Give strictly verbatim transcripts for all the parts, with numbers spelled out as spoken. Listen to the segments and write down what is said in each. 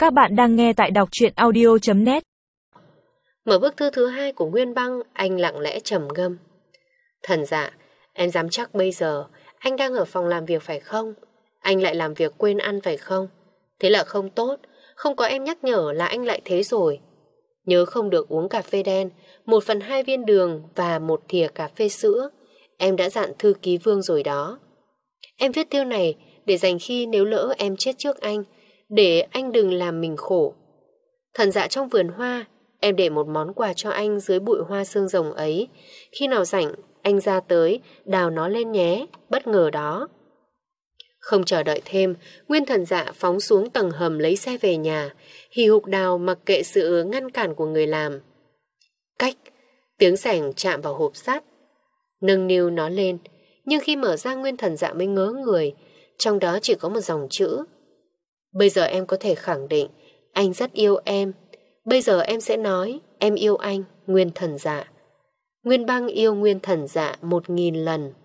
Các bạn đang nghe tại đọc truyện audio chấm net. Mở bức thư thứ hai của Nguyên Băng, anh lặng lẽ trầm ngâm. Thần Dạ, em dám chắc bây giờ anh đang ở phòng làm việc phải không? Anh lại làm việc quên ăn phải không? Thế là không tốt, không có em nhắc nhở là anh lại thế rồi. Nhớ không được uống cà phê đen, một phần hai viên đường và một thìa cà phê sữa. Em đã dặn thư ký Vương rồi đó. Em viết thư này để dành khi nếu lỡ em chết trước anh, để anh đừng làm mình khổ. Thần Dạ trong vườn hoa, em để một món quà cho anh dưới bụi hoa xương rồng ấy. Khi nào rảnh, anh ra tới, đào nó lên nhé, bất ngờ đó. Không chờ đợi thêm, Nguyên Thần Dạ phóng xuống tầng hầm lấy xe về nhà, hì hục đào mặc kệ sự ngăn cản của người làm. Cách, tiếng xẻng chạm vào hộp sắt, nâng niu nó lên, nhưng khi mở ra Nguyên Thần Dạ mới ngớ người, trong đó chỉ có một dòng chữ. Bây giờ em có thể khẳng định, anh rất yêu em. Bây giờ em sẽ nói, em yêu anh, Nguyên Thần Dạ. Nguyên Băng yêu Nguyên Thần Dạ một nghìn lần.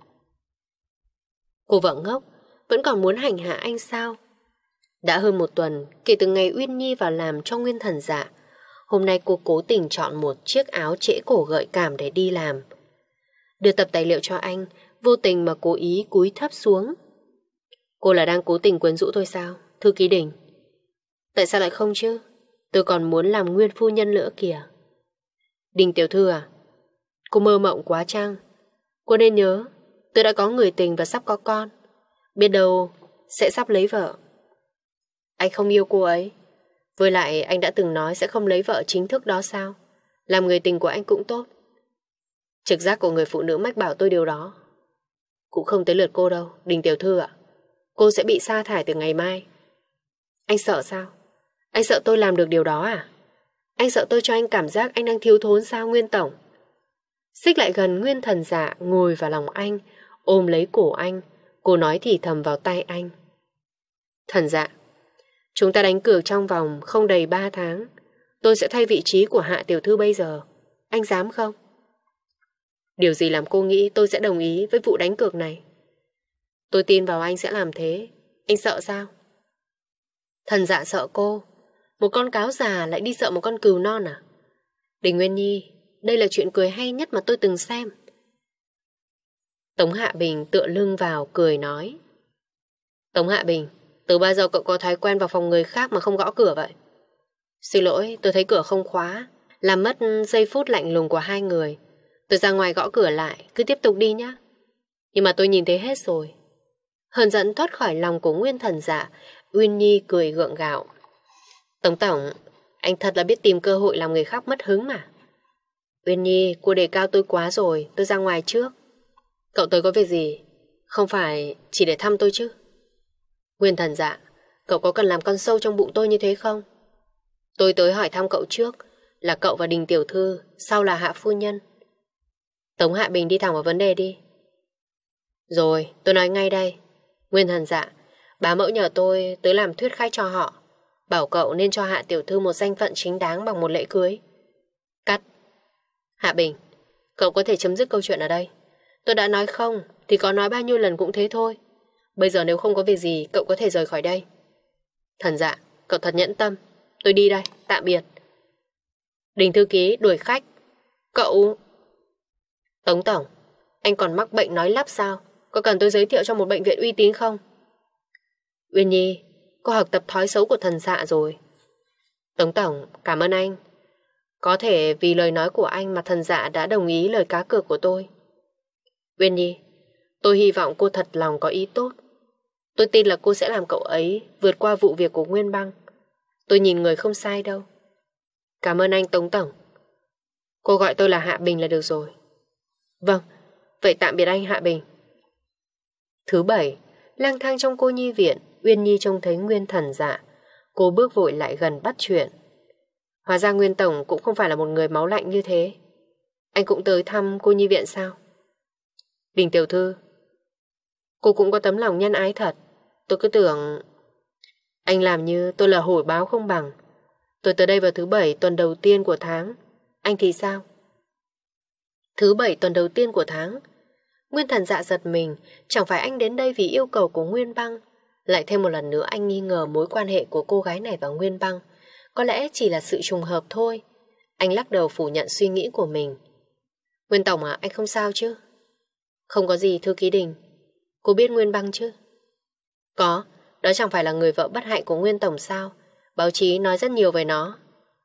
Cô vợ ngốc, vẫn còn muốn hành hạ anh sao? Đã hơn một tuần kể từ ngày Uyên Nhi vào làm cho Nguyên Thần Dạ. Hôm nay cô cố tình chọn một chiếc áo trễ cổ gợi cảm để đi làm. Đưa tập tài liệu cho anh, vô tình mà cố ý cúi thấp xuống. Cô là đang cố tình quyến rũ tôi sao, thư ký Đình? Tại sao lại không chứ? Tôi còn muốn làm nguyên phu nhân nữa kìa. Đình tiểu thư à? Cô mơ mộng quá chăng? Cô nên nhớ, tôi đã có người tình và sắp có con. Biết đâu sẽ sắp lấy vợ. Anh không yêu cô ấy. Với lại anh đã từng nói sẽ không lấy vợ chính thức đó sao? Làm người tình của anh cũng tốt. Trực giác của người phụ nữ mách bảo tôi điều đó. Cũng không tới lượt cô đâu, Đình tiểu thư ạ. Cô sẽ bị sa thải từ ngày mai. Anh sợ sao? Anh sợ tôi làm được điều đó à? Anh sợ tôi cho anh cảm giác anh đang thiếu thốn sao Nguyên Tổng? Xích lại gần Nguyên Thần Dạ, ngồi vào lòng anh, ôm lấy cổ anh. Cô nói thì thầm vào tai anh. Thần Dạ, chúng ta đánh cược trong vòng không đầy ba tháng. Tôi sẽ thay vị trí của Hạ tiểu thư bây giờ. Anh dám không? Điều gì làm cô nghĩ tôi sẽ đồng ý với vụ đánh cược này? Tôi tin vào anh sẽ làm thế. Anh sợ sao? Thần Dạ sợ cô. Một con cáo già lại đi sợ một con cừu non à? Đình Nguyên Nhi, đây là chuyện cười hay nhất mà tôi từng xem. Tống Hạ Bình tựa lưng vào cười nói. Tống Hạ Bình, từ bao giờ cậu có thói quen vào phòng người khác mà không gõ cửa vậy? Xin lỗi, tôi thấy cửa không khóa, làm mất giây phút lạnh lùng của hai người. Tôi ra ngoài gõ cửa lại, cứ tiếp tục đi nhé. Nhưng mà tôi nhìn thấy hết rồi. Hờn giận thoát khỏi lòng của Nguyên Thần Dạ, Uyên Nhi cười gượng gạo. Tống Tổng, anh thật là biết tìm cơ hội làm người khác mất hứng mà. Uyên Nhi, cô đề cao tôi quá rồi, tôi ra ngoài trước. Cậu tới có việc gì? Không phải chỉ để thăm tôi chứ? Nguyên Thần Dạ, cậu có cần làm con sâu trong bụng tôi như thế không? Tôi tới hỏi thăm cậu trước, là cậu và Đình tiểu thư, sau là Hạ phu nhân. Tống Hạ Bình đi thẳng vào vấn đề đi. Rồi, tôi nói ngay đây. Nguyên Thần Dạ, bá mẫu nhờ tôi tới làm thuyết khách cho họ, bảo cậu nên cho Hạ tiểu thư một danh phận chính đáng bằng một lễ cưới. Cắt. Hạ Bình, cậu có thể chấm dứt câu chuyện ở đây. Tôi đã nói không thì có nói bao nhiêu lần cũng thế thôi. Bây giờ nếu không có việc gì, cậu có thể rời khỏi đây. Thần Dạ, cậu thật nhẫn tâm. Tôi đi đây, tạm biệt. Đình thư ký đuổi khách. Cậu... Tống Tổng, anh còn mắc bệnh nói lắp sao? Có cần tôi giới thiệu cho một bệnh viện uy tín không? Uyên Nhi, cô học tập thói xấu của Thần Dạ rồi. Tống Tổng, cảm ơn anh. Có thể vì lời nói của anh mà Thần Dạ đã đồng ý lời cá cược của tôi. Uyên Nhi, tôi hy vọng cô thật lòng có ý tốt. Tôi tin là cô sẽ làm cậu ấy vượt qua vụ việc của Nguyên Băng. Tôi nhìn người không sai đâu. Cảm ơn anh Tống Tổng. Cô gọi tôi là Hạ Bình là được rồi. Vâng, vậy tạm biệt anh Hạ Bình. Thứ bảy, lang thang trong cô nhi viện, Uyên Nhi trông thấy Nguyên Thần Dạ. Cô bước vội lại gần bắt chuyện. Hóa ra Nguyên Tổng cũng không phải là một người máu lạnh như thế. Anh cũng tới thăm cô nhi viện sao? Đình tiểu thư, cô cũng có tấm lòng nhân ái thật. Tôi cứ tưởng... Anh làm như tôi là hổi báo không bằng. Tôi tới đây vào thứ bảy tuần đầu tiên của tháng. Anh thì sao? Thứ bảy tuần đầu tiên của tháng. Nguyên Thần Dạ giật mình. Chẳng phải anh đến đây vì yêu cầu của Nguyên Băng. Lại thêm một lần nữa anh nghi ngờ mối quan hệ của cô gái này và Nguyên Băng. Có lẽ chỉ là sự trùng hợp thôi. Anh lắc đầu phủ nhận suy nghĩ của mình. Nguyên Tổng à, anh không sao chứ? Không có gì, thư ký Đình. Cô biết Nguyên Băng chứ? Có, đó chẳng phải là người vợ bất hạnh của Nguyên Tổng sao? Báo chí nói rất nhiều về nó.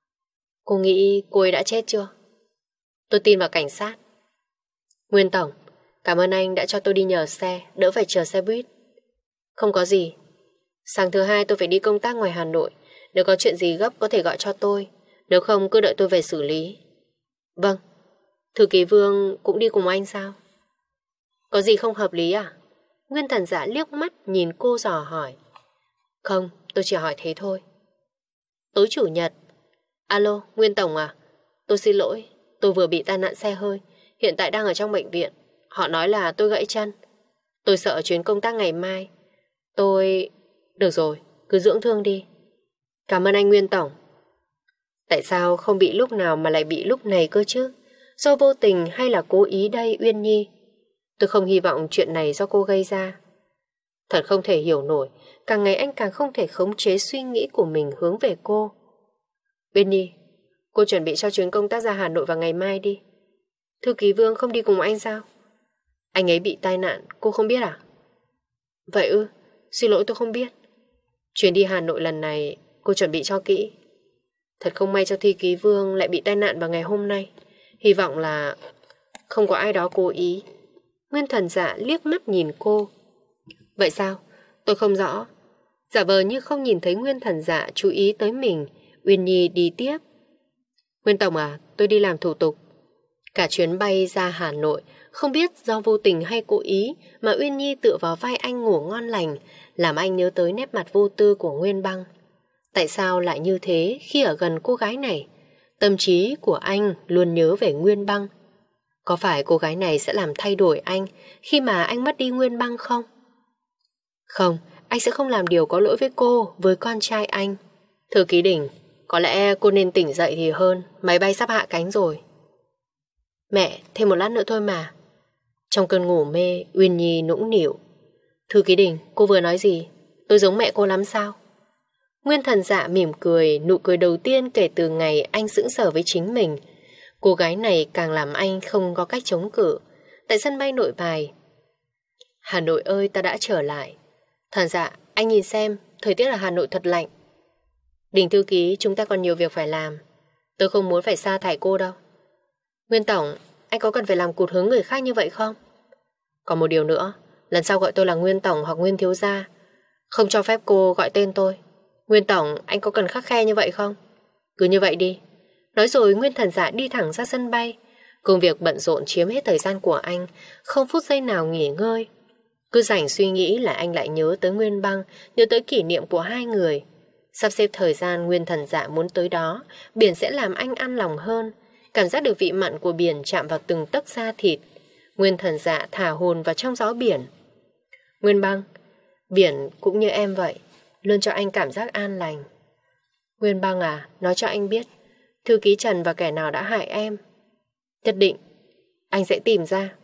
Cô nghĩ cô ấy đã chết chưa? Tôi tin vào cảnh sát. Nguyên Tổng, cảm ơn anh đã cho tôi đi nhờ xe, đỡ phải chờ xe buýt. Không có gì. Sáng thứ hai tôi phải đi công tác ngoài Hà Nội. Nếu có chuyện gì gấp có thể gọi cho tôi. Nếu không cứ đợi tôi về xử lý. Vâng. Thư ký Vương cũng đi cùng anh sao? Có gì không hợp lý à? Nguyên Thần Dạ liếc mắt nhìn cô dò hỏi. Không, tôi chỉ hỏi thế thôi. Tối chủ nhật. Alo, Nguyên Tổng à? Tôi xin lỗi, tôi vừa bị tai nạn xe hơi. Hiện tại đang ở trong bệnh viện. Họ nói là tôi gãy chân. Tôi sợ chuyến công tác ngày mai. Tôi... Được rồi, cứ dưỡng thương đi. Cảm ơn anh Nguyên Tổng. Tại sao không bị lúc nào mà lại bị lúc này cơ chứ? Do vô tình hay là cố ý đây Uyên Nhi? Tôi không hy vọng chuyện này do cô gây ra. Thật không thể hiểu nổi. Càng ngày anh càng không thể khống chế suy nghĩ của mình hướng về cô. Uyên Nhi, cô chuẩn bị cho chuyến công tác ra Hà Nội vào ngày mai đi. Thư ký Vương không đi cùng anh sao? Anh ấy bị tai nạn, cô không biết à? Vậy ư, xin lỗi tôi không biết. Chuyến đi Hà Nội lần này cô chuẩn bị cho kỹ. Thật không may cho Thư ký Vương lại bị tai nạn vào ngày hôm nay. Hy vọng là không có ai đó cố ý. Nguyên Thần Dạ liếc mắt nhìn cô. Vậy sao? Tôi không rõ. Giả vờ như không nhìn thấy Nguyên Thần Dạ chú ý tới mình, Uyên Nhi đi tiếp. Nguyên Tổng à, tôi đi làm thủ tục. Cả chuyến bay ra Hà Nội, không biết do vô tình hay cố ý mà Uyên Nhi tựa vào vai anh ngủ ngon lành, làm anh nhớ tới nét mặt vô tư của Nguyên Băng. Tại sao lại như thế khi ở gần cô gái này? Tâm trí của anh luôn nhớ về Nguyên Băng. Có phải cô gái này sẽ làm thay đổi anh khi mà anh mất đi Nguyên Băng không? Không, anh sẽ không làm điều có lỗi với cô, với con trai anh. Thư ký Đình, có lẽ cô nên tỉnh dậy thì hơn, máy bay sắp hạ cánh rồi. Mẹ, thêm một lát nữa thôi mà. Trong cơn ngủ mê, Uyên Nhi nũng nịu. Thư ký Đình, cô vừa nói gì? Tôi giống mẹ cô lắm sao? Nguyên Thần Dạ mỉm cười, nụ cười đầu tiên kể từ ngày anh sững sờ với chính mình. Cô gái này càng làm anh không có cách chống cự. Tại sân bay Nội Bài. Hà Nội ơi, ta đã trở lại. Thần Dạ, anh nhìn xem, thời tiết ở Hà Nội thật lạnh. Đình thư ký, chúng ta còn nhiều việc phải làm. Tôi không muốn phải sa thải cô đâu. Nguyên Tổng, anh có cần phải làm cụt hứng người khác như vậy không? Còn một điều nữa, lần sau gọi tôi là Nguyên Tổng hoặc Nguyên Thiếu Gia. Không cho phép cô gọi tên tôi. Nguyên Tổng, anh có cần khắt khe như vậy không? Cứ như vậy đi. Nói rồi Nguyên Thần Dạ đi thẳng ra sân bay. Công việc bận rộn chiếm hết thời gian của anh, không phút giây nào nghỉ ngơi. Cứ rảnh suy nghĩ là anh lại nhớ tới Nguyên Băng, nhớ tới kỷ niệm của hai người. Sắp xếp thời gian Nguyên Thần Dạ muốn tới đó, biển sẽ làm anh an lòng hơn. Cảm giác được vị mặn của biển chạm vào từng tấc da thịt. Nguyên Thần Dạ thả hồn vào trong gió biển. Nguyên Băng, biển cũng như em vậy, luôn cho anh cảm giác an lành. Nguyên Băng à, nói cho anh biết, thư ký Trần và kẻ nào đã hại em. Nhất định, anh sẽ tìm ra.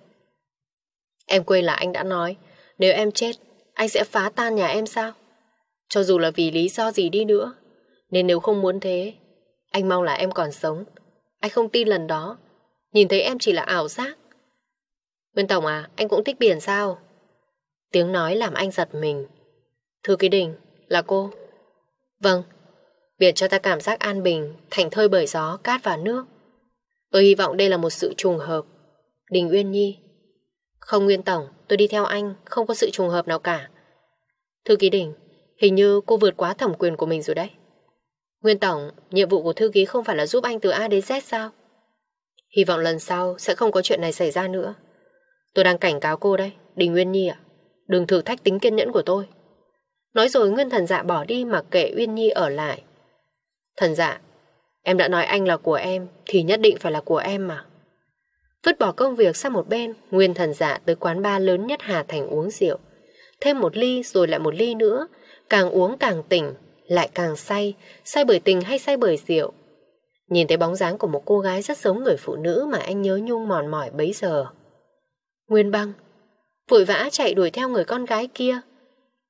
Em quên là anh đã nói, nếu em chết, anh sẽ phá tan nhà em sao? Cho dù là vì lý do gì đi nữa. Nên nếu không muốn thế, anh mong là em còn sống. Anh không tin lần đó, nhìn thấy em chỉ là ảo giác. Nguyên Tổng à, anh cũng thích biển sao? Tiếng nói làm anh giật mình. Thư ký Đình, là cô? Vâng, biển cho ta cảm giác an bình, thảnh thơi bởi gió, cát và nước. Tôi hy vọng đây là một sự trùng hợp. Đình Uyên Nhi. Không Nguyên Tổng, tôi đi theo anh, không có sự trùng hợp nào cả. Thư ký Đình, hình như cô vượt quá thẩm quyền của mình rồi đấy. Nguyên Tổng, nhiệm vụ của thư ký không phải là giúp anh từ A đến Z sao? Hy vọng lần sau sẽ không có chuyện này xảy ra nữa. Tôi đang cảnh cáo cô đấy, Đình Uyên Nhi ạ. Đừng thử thách tính kiên nhẫn của tôi. Nói rồi Nguyên Thần Dạ bỏ đi mặc kệ Uyên Nhi ở lại. Thần Dạ, em đã nói anh là của em thì nhất định phải là của em mà. Vứt bỏ công việc sang một bên, Nguyên Thần Dạ tới quán bar lớn nhất Hà Thành uống rượu. Thêm một ly rồi lại một ly nữa. Càng uống càng tỉnh, lại càng say. Say bởi tình hay say bởi rượu. Nhìn thấy bóng dáng của một cô gái rất giống người phụ nữ mà anh nhớ nhung mòn mỏi bấy giờ. Nguyên Băng vội vã chạy đuổi theo người con gái kia.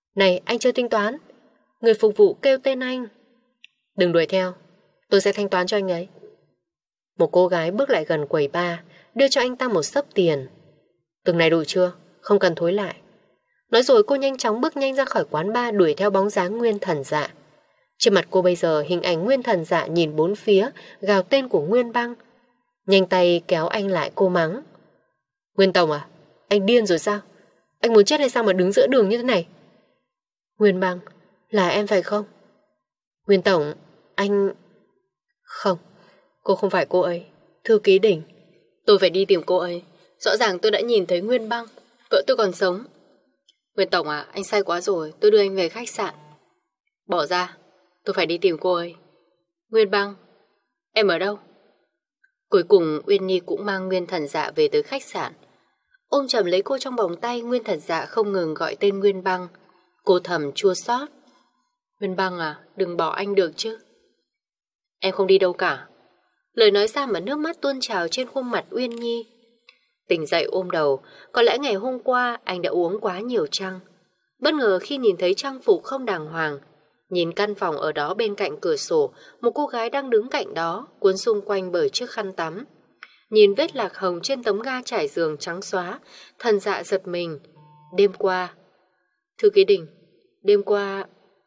Này, anh chưa tính toán. Người phục vụ kêu tên anh. Đừng đuổi theo, tôi sẽ thanh toán cho anh ấy. Một cô gái bước lại gần quầy bar, đưa cho anh ta một xấp tiền. Từng này đủ chưa? Không cần thối lại. Nói rồi cô nhanh chóng bước nhanh ra khỏi quán bar, đuổi theo bóng dáng Nguyên Thần Dạ. Trên mặt cô bây giờ hình ảnh Nguyên Thần Dạ nhìn bốn phía, gào tên của Nguyên Băng. Nhanh tay kéo anh lại, cô mắng. Nguyên Tổng à, anh điên rồi sao? Anh muốn chết hay sao mà đứng giữa đường như thế này? Nguyên Băng, là em phải không? Nguyên Tổng, anh... Không, cô không phải cô ấy. Thư ký Đình, tôi phải đi tìm cô ấy. Rõ ràng tôi đã nhìn thấy Nguyên Băng, vợ tôi còn sống. Nguyên Tổng à, anh sai quá rồi, tôi đưa anh về khách sạn. Bỏ ra, tôi phải đi tìm cô ấy. Nguyên Băng, em ở đâu? Cuối cùng Uyên Nhi cũng mang Nguyên Thần Dạ về tới khách sạn. Ôm chầm lấy cô trong vòng tay, Nguyên Thần Dạ không ngừng gọi tên Nguyên Băng. Cô thầm chua xót. Nguyên Băng à, đừng bỏ anh được chứ. Em không đi đâu cả. Lời nói ra mà nước mắt tuôn trào trên khuôn mặt Uyên Nhi. Tỉnh dậy ôm đầu, có lẽ ngày hôm qua anh đã uống quá nhiều chăng. Bất ngờ khi nhìn thấy trang phục không đàng hoàng, nhìn căn phòng ở đó bên cạnh cửa sổ, một cô gái đang đứng cạnh đó, cuốn xung quanh bởi chiếc khăn tắm. Nhìn vết lạc hồng trên tấm ga trải giường trắng xóa, Thần Dạ giật mình. Đêm qua... Thư ký Đình, đêm qua...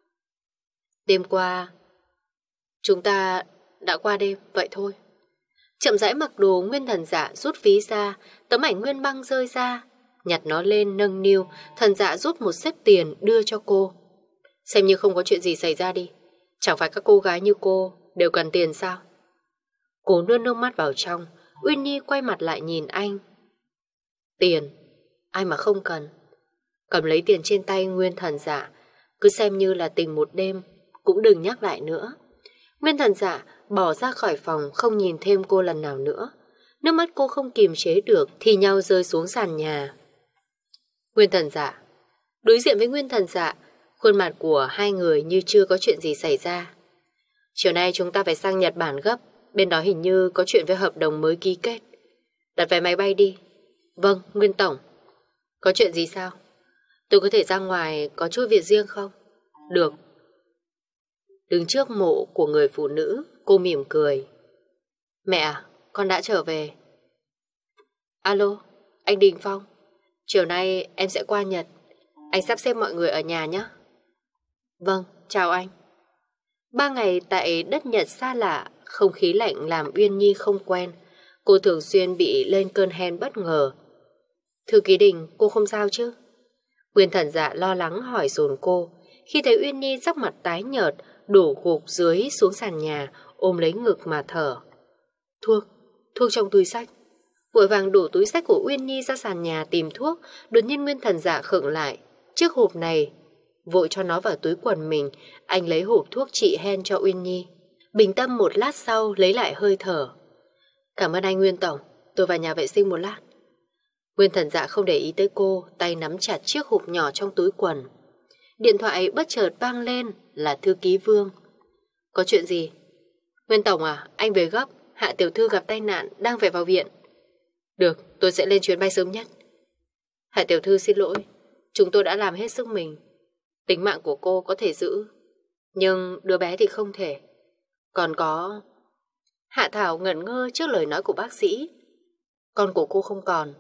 Đêm qua... Chúng ta đã qua đêm, vậy thôi. Chậm rãi mặc đồ, Nguyên Thần Dạ rút ví ra, tấm ảnh Nguyên Băng rơi ra. Nhặt nó lên nâng niu, Thần Dạ rút một xếp tiền đưa cho cô. Xem như không có chuyện gì xảy ra đi. Chẳng phải các cô gái như cô đều cần tiền sao? Cô nuốt nước mắt vào trong. Uyên Nhi quay mặt lại nhìn anh. Tiền, ai mà không cần. Cầm lấy tiền trên tay Nguyên Thần Dạ, cứ xem như là tình một đêm, cũng đừng nhắc lại nữa. Nguyên Thần Dạ bỏ ra khỏi phòng, không nhìn thêm cô lần nào nữa. Nước mắt cô không kiềm chế được thì nhau rơi xuống sàn nhà. Nguyên Thần Dạ đối diện với Nguyên Thần Dạ, khuôn mặt của hai người như chưa có chuyện gì xảy ra. Chiều nay chúng ta phải sang Nhật Bản gấp, bên đó hình như có chuyện với hợp đồng mới ký kết. Đặt vé máy bay đi. Vâng, Nguyên Tổng. Có chuyện gì sao? Tôi có thể ra ngoài có chút việc riêng không? Được. Đứng trước mộ của người phụ nữ, cô mỉm cười. Mẹ à, con đã trở về. Alo, anh Đình Phong. Chiều nay em sẽ qua Nhật. Anh sắp xếp mọi người ở nhà nhé. Vâng, chào anh. Ba ngày tại đất Nhật xa lạ, không khí lạnh làm Uyên Nhi không quen. Cô thường xuyên bị lên cơn hen bất ngờ. Thư ký Đình, cô không sao chứ? Nguyên Thần Dạ lo lắng hỏi dồn cô. Khi thấy Uyên Nhi sắc mặt tái nhợt, đổ gục dưới xuống sàn nhà, ôm lấy ngực mà thở. Thuốc, thuốc trong túi sách. Vội vàng đổ túi sách của Uyên Nhi ra sàn nhà tìm thuốc. Đột nhiên Nguyên Thần Dạ khựng lại. Chiếc hộp này, vội cho nó vào túi quần mình. Anh lấy hộp thuốc trị hen cho Uyên Nhi. Bình tâm một lát sau lấy lại hơi thở. Cảm ơn anh Nguyên Tổng, tôi vào nhà vệ sinh một lát. Nguyên Thần Dạ không để ý tới cô, tay nắm chặt chiếc hộp nhỏ trong túi quần. Điện thoại bất chợt vang lên, là thư ký Vương. Có chuyện gì? Nguyên Tổng à, anh về gấp, Hạ tiểu thư gặp tai nạn, đang phải vào viện. Được, tôi sẽ lên chuyến bay sớm nhất. Hạ tiểu thư xin lỗi, chúng tôi đã làm hết sức mình. Tính mạng của cô có thể giữ, nhưng đứa bé thì không thể. Còn có... Hạ Thảo ngẩn ngơ trước lời nói của bác sĩ. Con của cô không còn.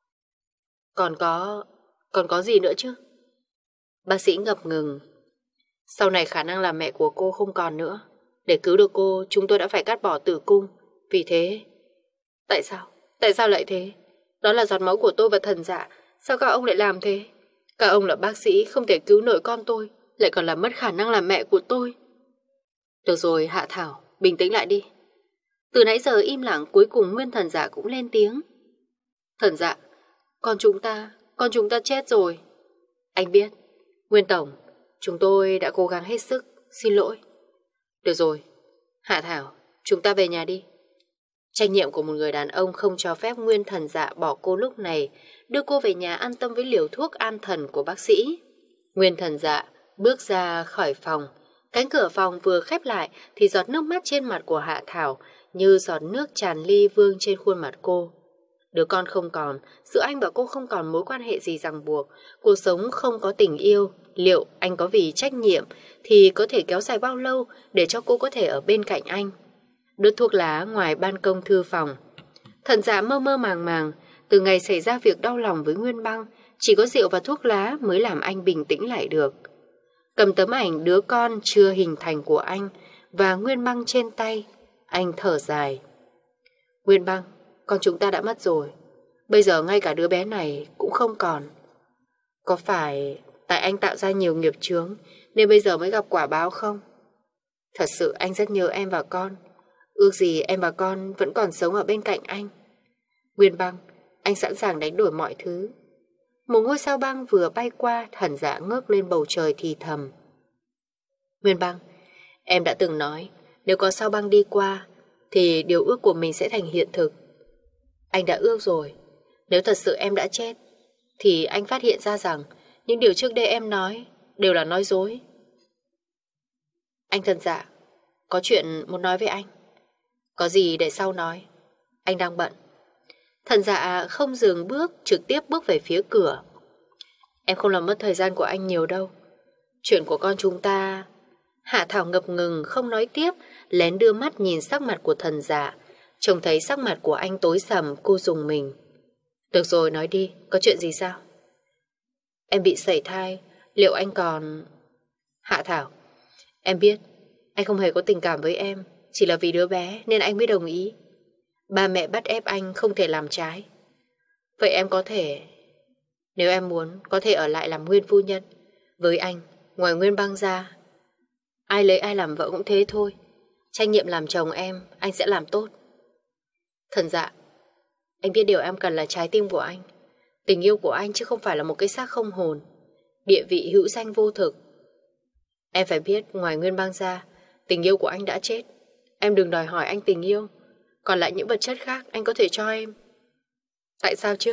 Còn có... Còn có gì nữa chứ? Bác sĩ ngập ngừng. Sau này khả năng là mẹ của cô không còn nữa. Để cứu được cô, chúng tôi đã phải cắt bỏ tử cung. Vì thế... Tại sao? Tại sao lại thế? Đó là giọt máu của tôi và Thần Dạ. Sao các ông lại làm thế? Các ông là bác sĩ, không thể cứu nổi con tôi, lại còn làm mất khả năng làm mẹ của tôi. Được rồi, Hạ Thảo, bình tĩnh lại đi. Từ nãy giờ im lặng, cuối cùng Nguyên Thần Dạ cũng lên tiếng. Thần Dạ, con chúng ta, con chúng ta chết rồi. Anh biết. Nguyên Tổng, chúng tôi đã cố gắng hết sức, xin lỗi. Được rồi, Hạ Thảo, chúng ta về nhà đi. Trách nhiệm của một người đàn ông không cho phép Nguyên Thần Dạ bỏ cô lúc này, đưa cô về nhà an tâm với liều thuốc an thần của bác sĩ. Nguyên Thần Dạ bước ra khỏi phòng. Cánh cửa phòng vừa khép lại thì giọt nước mắt trên mặt của Hạ Thảo như giọt nước tràn ly vương trên khuôn mặt cô. Đứa con không còn, giữa anh và cô không còn mối quan hệ gì ràng buộc. Cuộc sống không có tình yêu liệu anh có vì trách nhiệm thì có thể kéo dài bao lâu để cho cô có thể ở bên cạnh anh. Đốt thuốc lá ngoài ban công thư phòng. Thần Dạ mơ mơ màng màng, từ ngày xảy ra việc đau lòng với Nguyên Băng, chỉ có rượu và thuốc lá mới làm anh bình tĩnh lại được. Cầm tấm ảnh đứa con chưa hình thành của anh và Nguyên Băng trên tay, anh thở dài. Nguyên Băng, con chúng ta đã mất rồi. Bây giờ ngay cả đứa bé này cũng không còn. Có phải tại anh tạo ra nhiều nghiệp chướng nên bây giờ mới gặp quả báo không? Thật sự anh rất nhớ em và con. Ước gì em và con vẫn còn sống ở bên cạnh anh. Nguyên Băng, anh sẵn sàng đánh đổi mọi thứ. Một ngôi sao băng vừa bay qua, Thần Dạ ngước lên bầu trời thì thầm. Nguyên Băng, em đã từng nói, nếu có sao băng đi qua, thì điều ước của mình sẽ thành hiện thực. Anh đã ước rồi. Nếu thật sự em đã chết, thì anh phát hiện ra rằng những điều trước đây em nói đều là nói dối. Anh Thần Dạ, có chuyện muốn nói với anh. Có gì để sau nói. Anh đang bận. Thần Dạ không dừng bước, trực tiếp bước về phía cửa. Em không làm mất thời gian của anh nhiều đâu. Chuyện của con chúng ta... Hạ Thảo ngập ngừng không nói tiếp, lén đưa mắt nhìn sắc mặt của Thần Dạ. Trông thấy sắc mặt của anh tối sầm, cô rùng mình. Được rồi, nói đi, có chuyện gì sao? Em bị sẩy thai, liệu anh còn... Hạ Thảo, em biết anh không hề có tình cảm với em, chỉ là vì đứa bé nên anh mới đồng ý. Ba mẹ bắt ép anh không thể làm trái. Vậy em có thể... Nếu em muốn, có thể ở lại làm nguyên phu nhân. Với anh, ngoài Nguyên Băng ra, ai lấy ai làm vợ cũng thế thôi. Trách nhiệm làm chồng em, anh sẽ làm tốt. Thần Dạ, anh biết điều em cần là trái tim của anh, tình yêu của anh chứ không phải là một cái xác không hồn, địa vị hữu danh vô thực. Em phải biết ngoài Nguyên Băng ra, tình yêu của anh đã chết. Em đừng đòi hỏi anh tình yêu. Còn lại những vật chất khác anh có thể cho em. Tại sao chứ?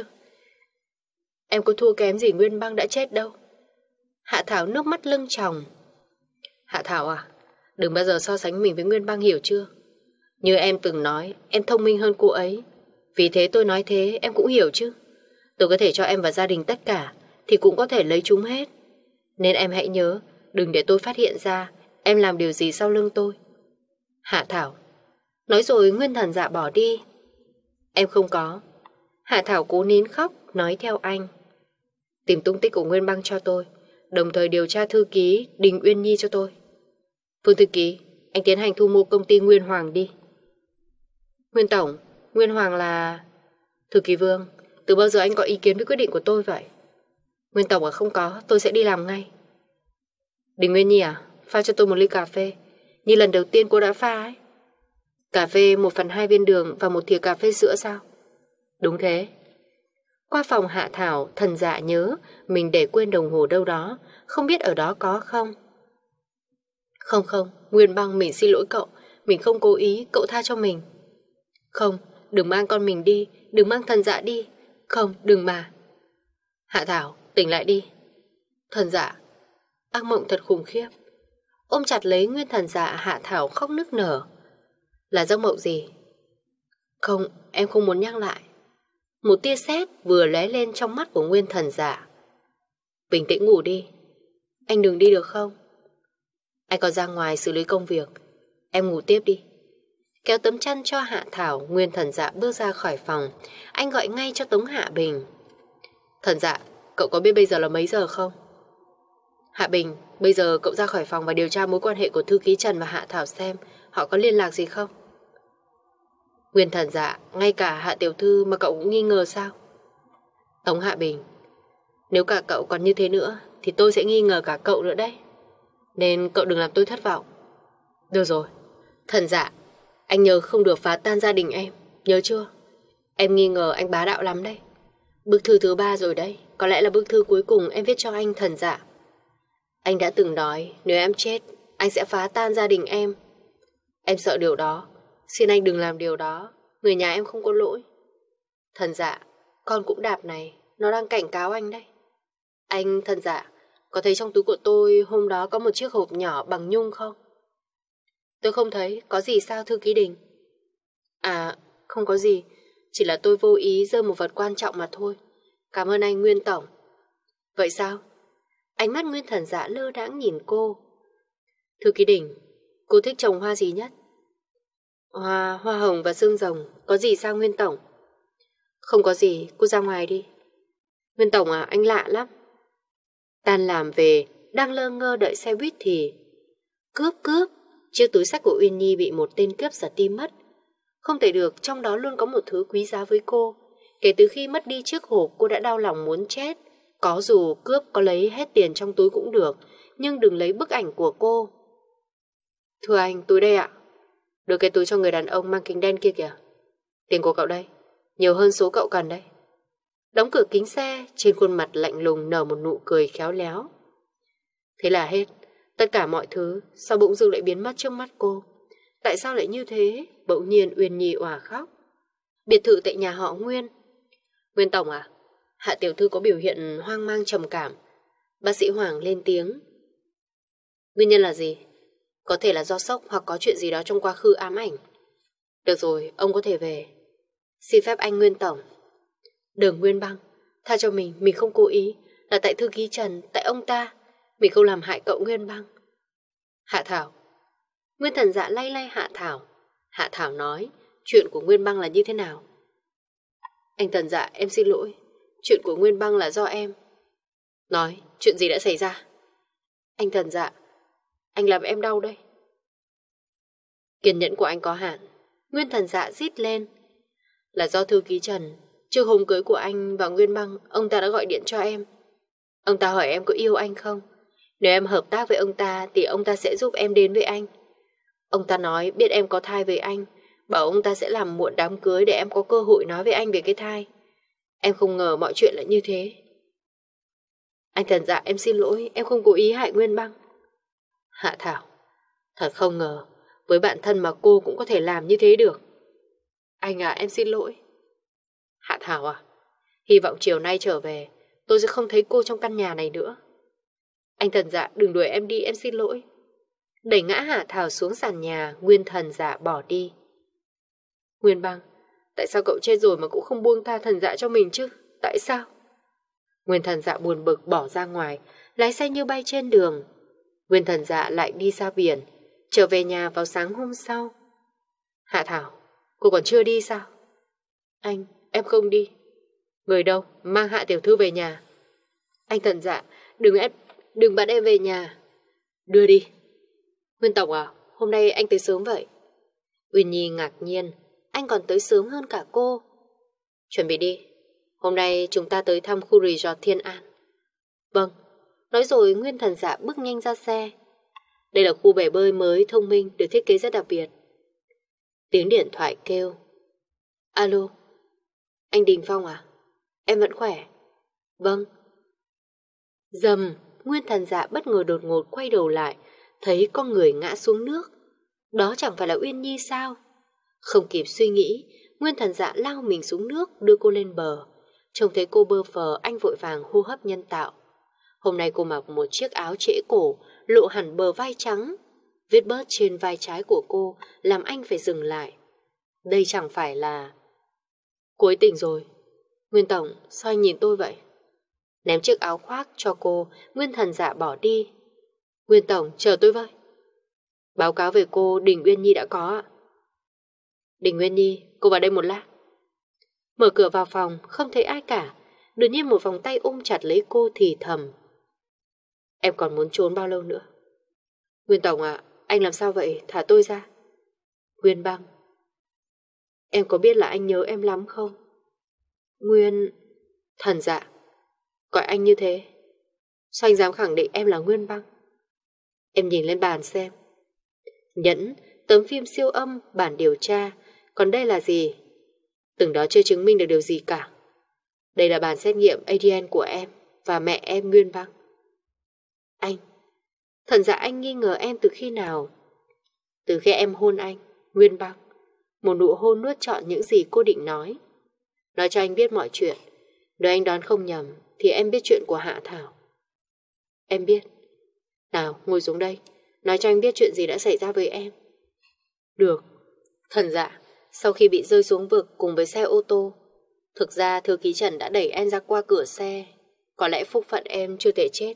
Em có thua kém gì Nguyên Băng đã chết đâu. Hạ Thảo nước mắt lưng tròng. Hạ Thảo à, đừng bao giờ so sánh mình với Nguyên Băng, hiểu chưa? Như em từng nói, em thông minh hơn cô ấy. Vì thế tôi nói thế, em cũng hiểu chứ. Tôi có thể cho em và gia đình tất cả, thì cũng có thể lấy chúng hết. Nên em hãy nhớ, đừng để tôi phát hiện ra em làm điều gì sau lưng tôi. Hạ Thảo. Nói rồi Nguyên Thần Dạ bỏ đi. Em không có. Hạ Thảo cố nín khóc, nói theo anh. Tìm tung tích của Nguyên Băng cho tôi, đồng thời điều tra thư ký Đình Uyên Nhi cho tôi. Phương thư ký, anh tiến hành thu mua công ty Nguyên Hoàng đi. Nguyên Tổng, Nguyên Hoàng là... Thư ký Vương, từ bao giờ anh có ý kiến với quyết định của tôi vậy? Nguyên Tổng à, không có, tôi sẽ đi làm ngay. Đình Uyên Nhi à, pha cho tôi một ly cà phê, như lần đầu tiên cô đã pha ấy. Cà phê một phần hai viên đường và một thìa cà phê sữa sao? Đúng thế. Qua phòng Hạ Thảo, Thần Dạ nhớ mình để quên đồng hồ đâu đó, không biết ở đó có không. Không không, Nguyên Băng, mình xin lỗi cậu, mình không cố ý, cậu tha cho mình. Không, đừng mang con mình đi, đừng mang Thần Dạ đi. Không, đừng mà. Hạ Thảo, tỉnh lại đi. Thần Dạ, ác mộng thật khủng khiếp. Ôm chặt lấy Nguyên Thần Dạ, Hạ Thảo khóc nức nở. Là giấc mộng gì? Không, em không muốn nhắc lại. Một tia sét vừa lóe lên trong mắt của Nguyên Thần Dạ. Bình tĩnh ngủ đi. Anh đừng đi được không? Anh còn ra ngoài xử lý công việc. Em ngủ tiếp đi. Kéo tấm chăn cho Hạ Thảo, Nguyên Thần Dạ bước ra khỏi phòng. Anh gọi ngay cho Tống Hạ Bình. Thần Dạ, cậu có biết bây giờ là mấy giờ không? Hạ Bình, bây giờ cậu ra khỏi phòng và điều tra mối quan hệ của thư ký Trần và Hạ Thảo xem họ có liên lạc gì không? Nguyên Thần Dạ, ngay cả Hạ tiểu thư mà cậu cũng nghi ngờ sao? Tống Hạ Bình, nếu cả cậu còn như thế nữa thì tôi sẽ nghi ngờ cả cậu nữa đấy. Nên cậu đừng làm tôi thất vọng. Được rồi. Thần Dạ, anh nhớ không được phá tan gia đình em, nhớ chưa? Em nghi ngờ anh bá đạo lắm đấy. Bức thư thứ ba rồi đấy, có lẽ là bức thư cuối cùng em viết cho anh. Thần Dạ, anh đã từng nói nếu em chết, anh sẽ phá tan gia đình em. Em sợ điều đó, xin anh đừng làm điều đó. Người nhà em không có lỗi. Thần Dạ, con cũng đạp này, nó đang cảnh cáo anh đấy. Anh Thần Dạ, có thấy trong túi của tôi hôm đó có một chiếc hộp nhỏ bằng nhung không? Tôi không thấy, có gì sao thư ký Đình? À, không có gì, chỉ là tôi vô ý giơ một vật quan trọng mà thôi. Cảm ơn anh Nguyên Tổng. Vậy sao? Ánh mắt Nguyên Thần Dạ lơ đãng nhìn cô. Thư ký Đình, cô thích trồng hoa gì nhất? Hoa, hoa hồng và xương rồng. Có gì sao Nguyên Tổng? Không có gì, cô ra ngoài đi. Nguyên Tổng à, anh lạ lắm. Tan làm về, đang lơ ngơ đợi xe buýt thì... Cướp cướp! Chiếc túi xách của Uyên Nhi bị một tên cướp giật đi mất. Không thể được, trong đó luôn có một thứ quý giá với cô. Kể từ khi mất đi chiếc hộp, cô đã đau lòng muốn chết. Có dù cướp có lấy hết tiền trong túi cũng được, nhưng đừng lấy bức ảnh của cô. Thưa anh, túi đây ạ. Đưa cái túi cho người đàn ông mang kính đen kia kìa. Tiền của cậu đây, nhiều hơn số cậu cần đấy. Đóng cửa kính xe, trên khuôn mặt lạnh lùng nở một nụ cười khéo léo. Thế là hết. Tất cả mọi thứ sao bỗng dưng lại biến mất trước mắt cô. Tại sao lại như thế? Bỗng nhiên Uyên Nhi òa khóc. Biệt thự tại nhà họ Nguyên. Nguyên Tổng à, Hạ tiểu thư có biểu hiện hoang mang trầm cảm. Bác sĩ Hoàng lên tiếng. Nguyên nhân là gì? Có thể là do sốc hoặc có chuyện gì đó trong quá khứ ám ảnh. Được rồi, ông có thể về. Xin phép anh Nguyên Tổng. Đường Nguyên Băng, tha cho mình, mình không cố ý. Là tại thư ký Trần, tại ông ta. Mình không làm hại cậu Nguyên Băng. Hạ Thảo. Nguyên Thần Dạ lay lay Hạ Thảo. Hạ Thảo nói, chuyện của Nguyên Băng là như thế nào? Anh Thần Dạ, em xin lỗi. Chuyện của Nguyên Băng là do em. Nói, chuyện gì đã xảy ra? Anh Thần Dạ, anh làm em đau đây. Kiên nhẫn của anh có hạn. Nguyên Thần Dạ rít lên. Là do thư ký Trần. Trước hôm cưới của anh và Nguyên Băng, ông ta đã gọi điện cho em. Ông ta hỏi em có yêu anh không? Nếu em hợp tác với ông ta thì ông ta sẽ giúp em đến với anh. Ông ta nói biết em có thai với anh, bảo ông ta sẽ làm muộn đám cưới để em có cơ hội nói với anh về cái thai. Em không ngờ mọi chuyện lại như thế. Anh Thần Dạ, em xin lỗi, em không cố ý hại Nguyên Băng. Hạ Thảo, thật không ngờ với bạn thân mà cô cũng có thể làm như thế được. Anh à, em xin lỗi. Hạ Thảo à, hy vọng chiều nay trở về tôi sẽ không thấy cô trong căn nhà này nữa. Anh Thần Dạ, đừng đuổi em đi, em xin lỗi. Đẩy ngã Hạ Thảo xuống sàn nhà, Nguyên Thần Dạ bỏ đi. Nguyên Băng, tại sao cậu chết rồi mà cũng không buông tha Thần Dạ cho mình chứ? Tại sao? Nguyên Thần Dạ buồn bực bỏ ra ngoài, lái xe như bay trên đường. Nguyên Thần Dạ lại đi ra biển, trở về nhà vào sáng hôm sau. Hạ Thảo, cô còn chưa đi sao? Anh, em không đi. Người đâu? Mang Hạ tiểu thư về nhà. Anh Thần Dạ, đừng ép, đừng bắt em về nhà. Đưa đi. Nguyên Tổng à, hôm nay anh tới sớm vậy? Uyên Nhi ngạc nhiên, anh còn tới sớm hơn cả cô. Chuẩn bị đi, hôm nay chúng ta tới thăm khu resort Thiên An. Vâng. Nói rồi Nguyên Thần Dạ bước nhanh ra xe. Đây là khu bể bơi mới thông minh, được thiết kế rất đặc biệt. Tiếng điện thoại kêu. Alo, anh Đình Phong à? Em vẫn khỏe. Vâng. Dầm, Nguyên Thần Dạ bất ngờ đột ngột quay đầu lại, thấy con người ngã xuống nước. Đó chẳng phải là Uyên Nhi sao? Không kịp suy nghĩ, Nguyên Thần Dạ lao mình xuống nước, đưa cô lên bờ. Trông thấy cô bơ phờ, anh vội vàng hô hấp nhân tạo. Hôm nay cô mặc một chiếc áo trễ cổ, lộ hẳn bờ vai trắng. Vết bớt trên vai trái của cô làm anh phải dừng lại. Đây chẳng phải là... Cô ấy tỉnh rồi. Nguyên Tổng, sao anh nhìn tôi vậy? Ném chiếc áo khoác cho cô, Nguyên Thần Dạ bỏ đi. Nguyên Tổng, chờ tôi với. Báo cáo về cô, Đình Uyên Nhi đã có ạ. Đình Uyên Nhi, cô vào đây một lát. Mở cửa vào phòng, không thấy ai cả. Đột nhiên một vòng tay ôm chặt lấy cô thì thầm. Em còn muốn trốn bao lâu nữa? Nguyên Tổng ạ, à, anh làm sao vậy? Thả tôi ra. Nguyên Băng, em có biết là anh nhớ em lắm không? Nguyên... Thần Dạ, gọi anh như thế. Sao anh dám khẳng định em là Nguyên Băng? Em nhìn lên bàn xem. Nhẫn, tấm phim siêu âm, bản điều tra. Còn đây là gì? Từng đó chưa chứng minh được điều gì cả. Đây là bản xét nghiệm a đê en của em và mẹ em Nguyên Băng. Anh, Thần Dạ, anh nghi ngờ em từ khi nào? Từ khi em hôn anh, Nguyên Băng. Một nụ hôn nuốt trọn những gì cô định nói. Nói cho anh biết mọi chuyện. Nếu anh đoán không nhầm thì em biết chuyện của Hạ Thảo. Em biết. Nào, ngồi xuống đây. Nói cho anh biết chuyện gì đã xảy ra với em. Được. Thần Dạ, sau khi bị rơi xuống vực cùng với xe ô tô, thực ra thư ký Trần đã đẩy em ra qua cửa xe. Có lẽ phúc phận em chưa thể chết,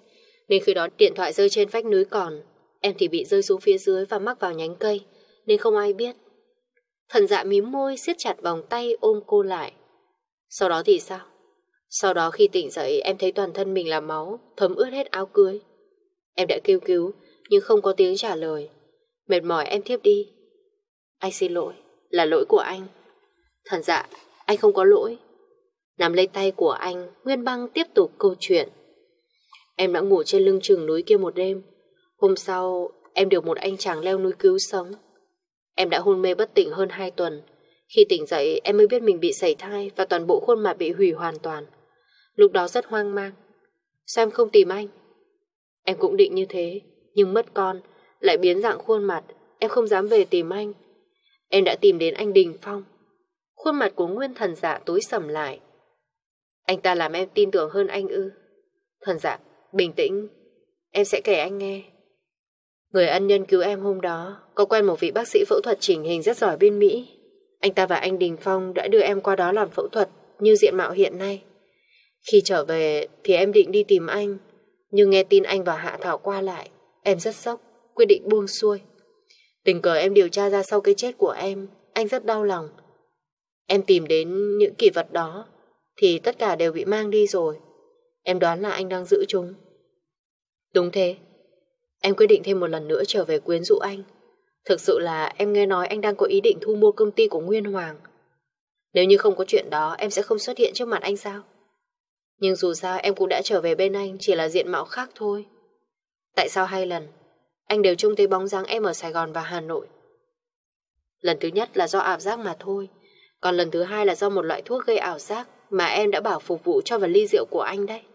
Nên khi đó điện thoại rơi trên vách núi, còn em thì bị rơi xuống phía dưới và mắc vào nhánh cây, nên không ai biết. Thần Dạ mím môi, siết chặt vòng tay ôm cô lại. Sau đó thì sao? Sau đó khi tỉnh dậy, em thấy toàn thân mình là máu, thấm ướt hết áo cưới. Em đã kêu cứu, nhưng không có tiếng trả lời. Mệt mỏi em thiếp đi. Anh xin lỗi, là lỗi của anh. Thần Dạ, anh không có lỗi. Nắm lấy tay của anh, Nguyên Băng tiếp tục câu chuyện. Em đã ngủ trên lưng chừng núi kia một đêm. Hôm sau, em được một anh chàng leo núi cứu sống. Em đã hôn mê bất tỉnh hơn hai tuần. Khi tỉnh dậy, em mới biết mình bị sảy thai và toàn bộ khuôn mặt bị hủy hoàn toàn. Lúc đó rất hoang mang. Sao em không tìm anh? Em cũng định như thế, nhưng mất con, lại biến dạng khuôn mặt, em không dám về tìm anh. Em đã tìm đến anh Đình Phong. Khuôn mặt của Nguyên Thần Dạ tối sầm lại. Anh ta làm em tin tưởng hơn anh ư? Thần Dạ, bình tĩnh, em sẽ kể anh nghe. Người ân nhân cứu em hôm đó có quen một vị bác sĩ phẫu thuật chỉnh hình rất giỏi bên Mỹ. Anh ta và anh Đình Phong đã đưa em qua đó làm phẫu thuật như diện mạo hiện nay. Khi trở về thì em định đi tìm anh, nhưng nghe tin anh và Hạ Thảo qua lại, em rất sốc, quyết định buông xuôi. Tình cờ em điều tra ra sau cái chết của em, anh rất đau lòng. Em tìm đến những kỷ vật đó thì tất cả đều bị mang đi rồi. Em đoán là anh đang giữ chúng. Đúng thế. Em quyết định thêm một lần nữa trở về quyến rũ anh. Thực sự là em nghe nói anh đang có ý định thu mua công ty của Nguyên Hoàng. Nếu như không có chuyện đó, em sẽ không xuất hiện trước mặt anh sao? Nhưng dù sao em cũng đã trở về bên anh, chỉ là diện mạo khác thôi. Tại sao hai lần anh đều trông thấy bóng dáng em ở Sài Gòn và Hà Nội? Lần thứ nhất là do ảo giác mà thôi. Còn lần thứ hai là do một loại thuốc gây ảo giác mà em đã bảo phục vụ cho vào ly rượu của anh đấy.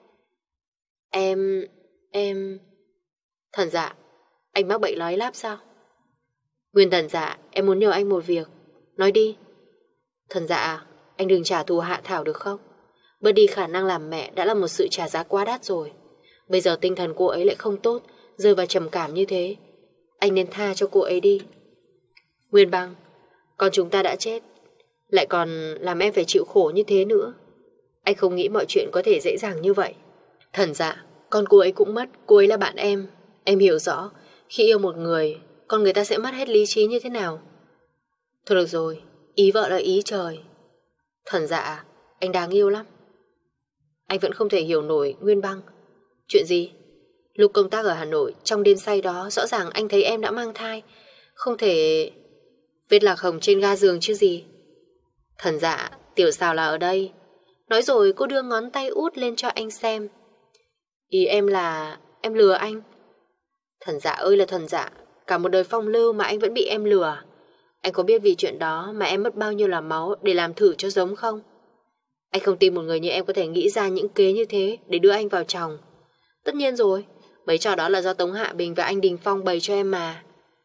Em... em... Thần Dạ, anh mắc bệnh nói láp sao? Nguyên Thần Dạ, em muốn nhờ anh một việc. Nói đi. Thần Dạ, anh đừng trả thù Hạ Thảo được không? Bớt đi khả năng làm mẹ đã là một sự trả giá quá đắt rồi. Bây giờ tinh thần cô ấy lại không tốt, rơi vào trầm cảm như thế. Anh nên tha cho cô ấy đi. Nguyên Băng, con chúng ta đã chết, lại còn làm em phải chịu khổ như thế nữa. Anh không nghĩ mọi chuyện có thể dễ dàng như vậy. Thần Dạ, con cô ấy cũng mất, cô ấy là bạn em. Em hiểu rõ, khi yêu một người, con người ta sẽ mất hết lý trí như thế nào. Thôi được rồi, ý vợ là ý trời. Thần Dạ, anh đáng yêu lắm. Anh vẫn không thể hiểu nổi Nguyên Băng. Chuyện gì? Lúc công tác ở Hà Nội, trong đêm say đó, rõ ràng anh thấy em đã mang thai. Không thể... Vết lạc hồng trên ga giường chứ gì. Thần Dạ, Tiểu Sào là ở đây. Nói rồi cô đưa ngón tay út lên cho anh xem. Ý em là em lừa anh. Thần Dạ ơi là Thần Dạ, cả một đời phong lưu mà anh vẫn bị em lừa. Anh có biết vì chuyện đó mà em mất bao nhiêu là máu để làm thử cho giống không? Anh không tin một người như em có thể nghĩ ra những kế như thế để đưa anh vào chồng. Tất nhiên rồi, mấy trò đó là do Tống Hạ Bình và anh Đình Phong bày cho em mà.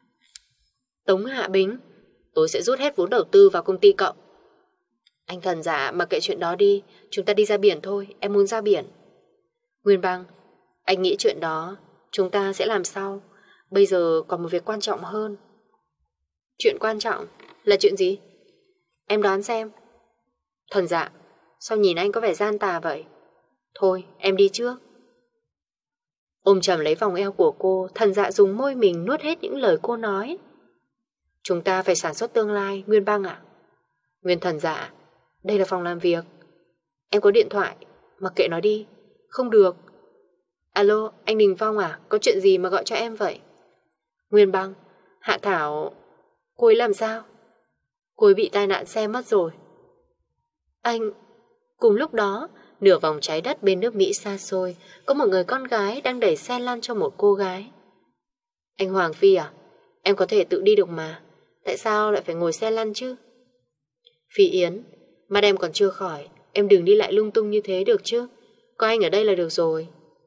Tống Hạ Bình? Tôi sẽ rút hết vốn đầu tư vào công ty cậu. Anh Thần Dạ, mặc kệ chuyện đó đi, chúng ta đi ra biển thôi, em muốn ra biển. Nguyên Băng, anh nghĩ chuyện đó chúng ta sẽ làm sau. Bây giờ còn một việc quan trọng hơn. Chuyện quan trọng là chuyện gì? Em đoán xem. Thần Dạ, sao nhìn anh có vẻ gian tà vậy? Thôi, em đi trước. Ôm chầm lấy vòng eo của cô, Thần Dạ dùng môi mình nuốt hết những lời cô nói. Chúng ta phải sản xuất tương lai, Nguyên Băng ạ. Nguyên Thần Dạ, đây là phòng làm việc. Em có điện thoại, mặc kệ nó đi. Không được. Alo, anh Đình Phong à, có chuyện gì mà gọi cho em vậy? Nguyên Băng, Hạ Thảo... Cô ấy làm sao? Cô ấy bị tai nạn xe mất rồi. Anh... Cùng lúc đó, nửa vòng trái đất bên nước Mỹ xa xôi, có một người con gái đang đẩy xe lăn cho một cô gái. Anh Hoàng Phi à? Em có thể tự đi được mà. Tại sao lại phải ngồi xe lăn chứ? Phi Yến, mắt em còn chưa khỏi, em đừng đi lại lung tung như thế được chứ. Có anh ở đây là được rồi.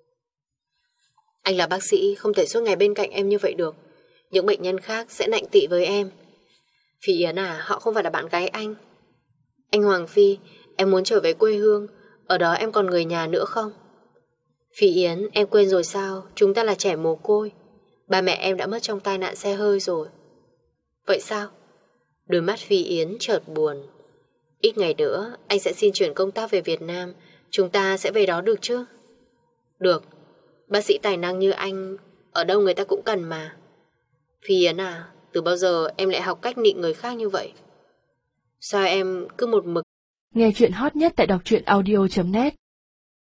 Anh là bác sĩ, không thể suốt ngày bên cạnh em như vậy được. Những bệnh nhân khác sẽ nạnh tị với em. Phi Yến à, họ không phải là bạn gái anh. Anh Hoàng Phi, em muốn trở về quê hương. Ở đó em còn người nhà nữa không? Phi Yến, em quên rồi sao? Chúng ta là trẻ mồ côi. Ba mẹ em đã mất trong tai nạn xe hơi rồi. Vậy sao? Đôi mắt Phi Yến chợt buồn. Ít ngày nữa anh sẽ xin chuyển công tác về Việt Nam. Chúng ta sẽ về đó được chứ? Được. Bác sĩ tài năng như anh, ở đâu người ta cũng cần mà. Phi Yến à, từ bao giờ em lại học cách nịnh người khác như vậy? Sao em cứ một mực... Nghe chuyện hot nhất tại đọc truyện audio chấm net